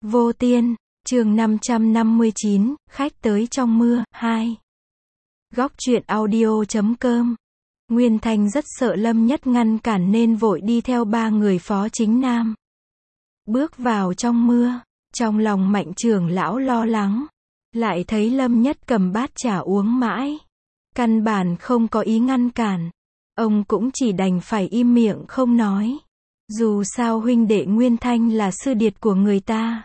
Vô Tiên, chương 559, khách tới trong mưa, 2. Góc truyện audio.com. Nguyên Thanh rất sợ Lâm Nhất ngăn cản nên vội đi theo ba người Phó Chính Nam. Bước vào trong mưa, trong lòng Mạnh trưởng lão lo lắng. Lại thấy Lâm Nhất cầm bát trà uống mãi. Căn bản không có ý ngăn cản. Ông cũng chỉ đành phải im miệng không nói. Dù sao huynh đệ Nguyên Thanh là sư điệt của người ta.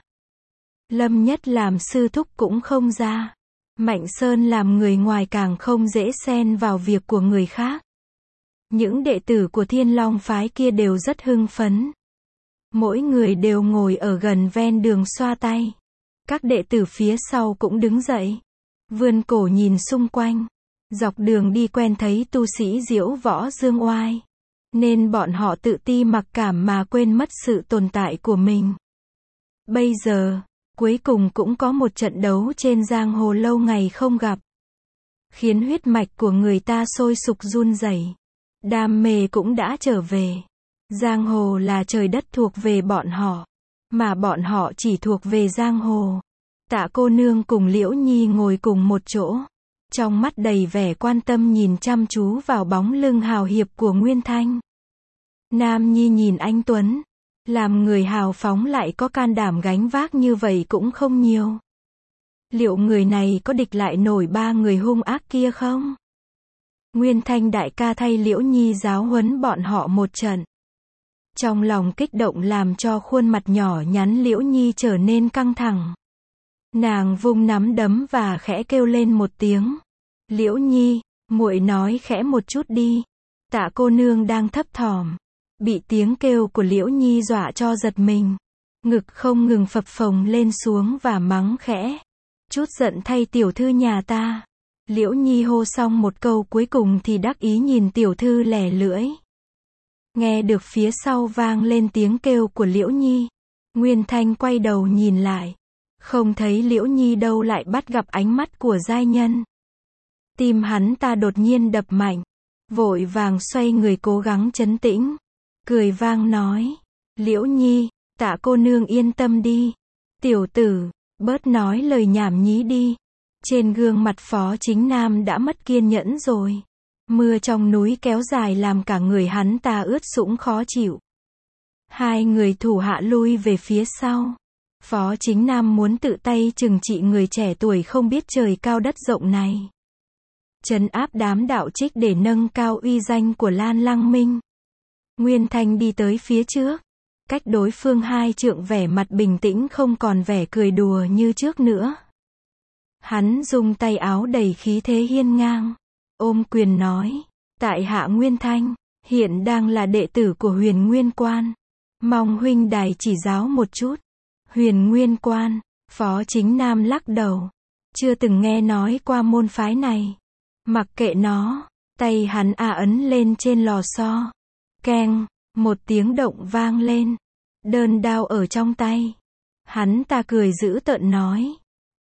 Lâm Nhất làm sư thúc cũng không ra. Mạnh Sơn làm người ngoài càng không dễ xen vào việc của người khác. Những đệ tử của Thiên Long phái kia đều rất hưng phấn. Mỗi người đều ngồi ở gần ven đường xoa tay. Các đệ tử phía sau cũng đứng dậy. Vươn cổ nhìn xung quanh. Dọc đường đi quen thấy tu sĩ diễu võ dương oai. Nên bọn họ tự ti mặc cảm mà quên mất sự tồn tại của mình. Bây giờ, cuối cùng cũng có một trận đấu trên giang hồ lâu ngày không gặp. Khiến huyết mạch của người ta sôi sục run rẩy. Đam mê cũng đã trở về. Giang hồ là trời đất thuộc về bọn họ. Mà bọn họ chỉ thuộc về giang hồ. Tạ cô nương cùng Liễu Nhi ngồi cùng một chỗ. Trong mắt đầy vẻ quan tâm nhìn chăm chú vào bóng lưng hào hiệp của Nguyên Thanh. Nam Nhi nhìn anh Tuấn. Làm người hào phóng lại có can đảm gánh vác như vậy cũng không nhiều. Liệu người này có địch lại nổi ba người hung ác kia không? Nguyên Thanh đại ca thay Liễu Nhi giáo huấn bọn họ một trận. Trong lòng kích động làm cho khuôn mặt nhỏ nhắn Liễu Nhi trở nên căng thẳng. Nàng vung nắm đấm và khẽ kêu lên một tiếng. Liễu Nhi, muội nói khẽ một chút đi. Tạ cô nương đang thấp thỏm. Bị tiếng kêu của Liễu Nhi dọa cho giật mình. Ngực không ngừng phập phồng lên xuống và mắng khẽ. Chút giận thay tiểu thư nhà ta. Liễu Nhi hô xong một câu cuối cùng thì đắc ý nhìn tiểu thư lẻ lưỡi. Nghe được phía sau vang lên tiếng kêu của Liễu Nhi. Nguyên Thanh quay đầu nhìn lại. Không thấy Liễu Nhi đâu lại bắt gặp ánh mắt của giai nhân. Tim hắn ta đột nhiên đập mạnh. Vội vàng xoay người cố gắng trấn tĩnh. Cười vang nói. Liễu Nhi, Tạ cô nương yên tâm đi. Tiểu tử, bớt nói lời nhảm nhí đi. Trên gương mặt Phó Chính Nam đã mất kiên nhẫn rồi. Mưa trong núi kéo dài làm cả người hắn ta ướt sũng khó chịu. Hai người thủ hạ lui về phía sau. Phó Chính Nam muốn tự tay trừng trị người trẻ tuổi không biết trời cao đất rộng này. Trấn áp đám đạo trích để nâng cao uy danh của Lan Lăng Minh. Nguyên Thanh đi tới phía trước. Cách đối phương 2 trượng, vẻ mặt bình tĩnh không còn vẻ cười đùa như trước nữa. Hắn dùng tay áo đầy khí thế hiên ngang. Ôm quyền nói. Tại hạ Nguyên Thanh, hiện đang là đệ tử của Huyền Nguyên Quan. Mong huynh đài chỉ giáo một chút. Huyền Nguyên Quan, Phó Chính Nam lắc đầu. Chưa từng nghe nói qua môn phái này. Mặc kệ nó, tay hắn ấn lên trên lò xo. Keng, một tiếng động vang lên. Đơn đao ở trong tay. Hắn ta cười giễu tợn nói.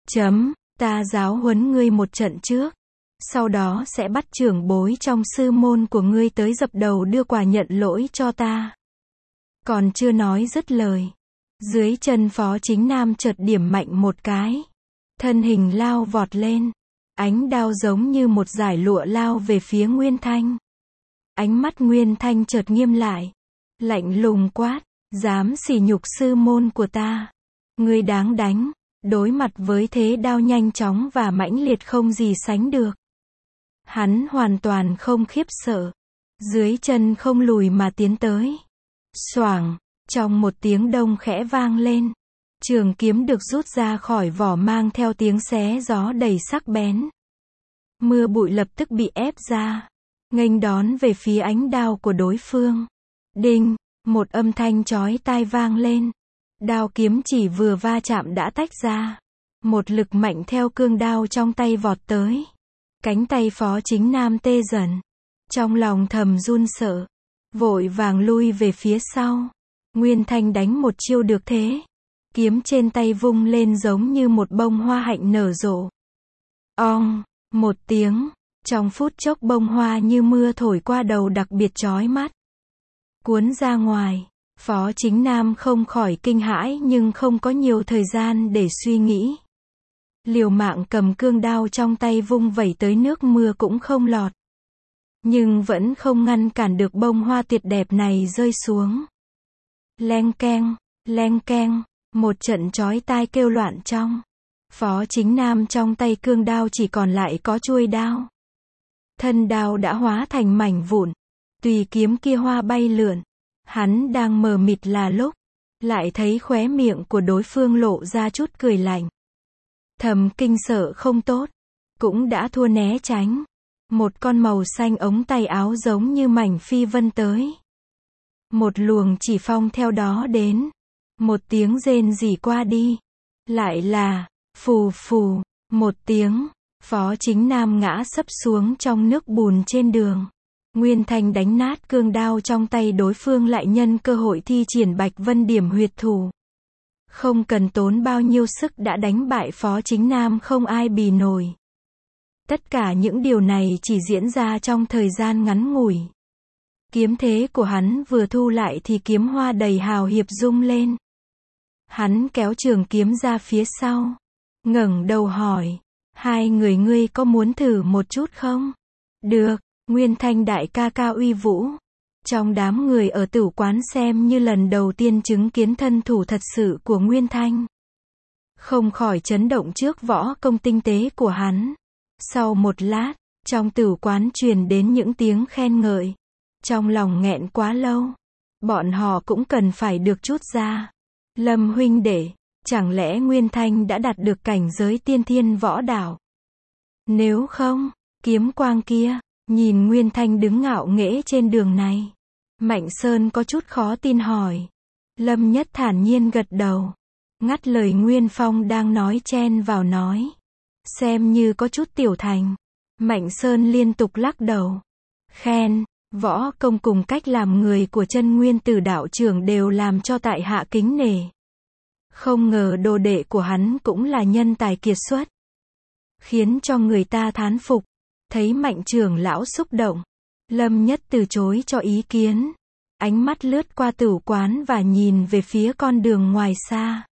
Ta giáo huấn ngươi một trận trước. Sau đó sẽ bắt trưởng bối trong sư môn của ngươi tới dập đầu đưa quà nhận lỗi cho ta. Còn chưa nói dứt lời. Dưới chân Phó Chính Nam chợt điểm mạnh một cái. Thân hình lao vọt lên. Ánh đao giống như một dải lụa lao về phía Nguyên Thanh. Ánh mắt Nguyên Thanh chợt nghiêm lại. Lạnh lùng quát. Dám sỉ nhục sư môn của ta. Ngươi đáng đánh. Đối mặt với thế đao nhanh chóng và mãnh liệt không gì sánh được. Hắn hoàn toàn không khiếp sợ. Dưới chân không lùi mà tiến tới. Xoảng. Trong một tiếng đông khẽ vang lên. Trường kiếm được rút ra khỏi vỏ mang theo tiếng xé gió đầy sắc bén. Mưa bụi lập tức bị ép ra. Nghênh đón về phía ánh đao của đối phương. Đinh, một âm thanh chói tai vang lên. Đao kiếm chỉ vừa va chạm đã tách ra. Một lực mạnh theo cương đao trong tay vọt tới. Cánh tay Phó Chính Nam tê dần. Trong lòng thầm run sợ. Vội vàng lui về phía sau. Nguyên Thanh đánh một chiêu được thế. Kiếm trên tay vung lên giống như một bông hoa hạnh nở rộ. Ong, một tiếng. Trong phút chốc bông hoa như mưa thổi qua đầu đặc biệt chói mắt. Cuốn ra ngoài. Phó Chính Nam không khỏi kinh hãi nhưng không có nhiều thời gian để suy nghĩ. Liều mạng cầm cương đao trong tay vung vẩy tới nước mưa cũng không lọt. Nhưng vẫn không ngăn cản được bông hoa tuyệt đẹp này rơi xuống. Leng keng, một trận chói tai kêu loạn trong. Phó Chính Nam trong tay cương đao chỉ còn lại có chuôi đao. Thân đao đã hóa thành mảnh vụn. Tùy kiếm kia hoa bay lượn. Hắn đang mờ mịt là lúc. Lại thấy khóe miệng của đối phương lộ ra chút cười lạnh. Thầm kinh sợ không tốt. Cũng đã thua né tránh. Một con màu xanh ống tay áo giống như mảnh phi vân tới. Một luồng chỉ phong theo đó đến. Một tiếng rên rỉ qua đi. Lại là, phù phù, một tiếng. Phó Chính Nam ngã sấp xuống trong nước bùn trên đường. Nguyên Thanh đánh nát cương đao trong tay đối phương lại nhân cơ hội thi triển Bạch Vân Điểm huyệt thủ. Không cần tốn bao nhiêu sức đã đánh bại Phó Chính Nam không ai bì nổi. Tất cả những điều này chỉ diễn ra trong thời gian ngắn ngủi. Kiếm thế của hắn vừa thu lại thì kiếm hoa đầy hào hiệp rung lên. Hắn kéo trường kiếm ra phía sau. Ngẩng đầu hỏi. Hai người ngươi có muốn thử một chút không? Được, Nguyên Thanh đại ca ca uy vũ. Trong đám người ở tử quán xem như lần đầu tiên chứng kiến thân thủ thật sự của Nguyên Thanh. Không khỏi chấn động trước võ công tinh tế của hắn. Sau một lát, trong tử quán truyền đến những tiếng khen ngợi. Trong lòng nghẹn quá lâu. Bọn họ cũng cần phải được chút ra. Lâm huynh đệ, chẳng lẽ Nguyên Thanh đã đạt được cảnh giới tiên thiên võ đạo? Nếu không, kiếm quang kia, nhìn Nguyên Thanh đứng ngạo nghễ trên đường này. Mạnh Sơn có chút khó tin hỏi. Lâm Nhất thản nhiên gật đầu. Ngắt lời Nguyên Phong đang nói chen vào nói. Xem như có chút tiểu thành. Mạnh Sơn liên tục lắc đầu. Khen, võ công cùng cách làm người của Chân Nguyên Tử đạo trưởng đều làm cho tại hạ kính nể. Không ngờ đồ đệ của hắn cũng là nhân tài kiệt xuất. Khiến cho người ta thán phục. Thấy Mạnh trưởng lão xúc động. Lâm Nhất từ chối cho ý kiến. Ánh mắt lướt qua tử quán và nhìn về phía con đường ngoài xa.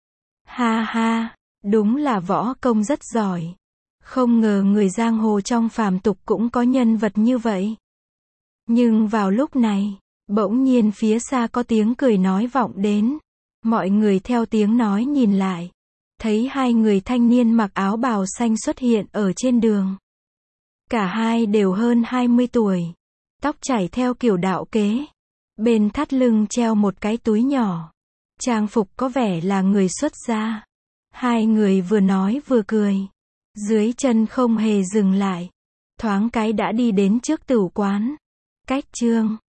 Ha ha, đúng là võ công rất giỏi. Không ngờ người giang hồ trong phàm tục cũng có nhân vật như vậy. Nhưng vào lúc này, bỗng nhiên phía xa có tiếng cười nói vọng đến. Mọi người theo tiếng nói nhìn lại. Thấy hai người thanh niên mặc áo bào xanh xuất hiện ở trên đường. Cả hai đều hơn 20 tuổi. Tóc chảy theo kiểu đạo kế. Bên thắt lưng treo một cái túi nhỏ. Trang phục có vẻ là người xuất gia. Hai người vừa nói vừa cười. Dưới chân không hề dừng lại. Thoáng cái đã đi đến trước tử quán. Cách chương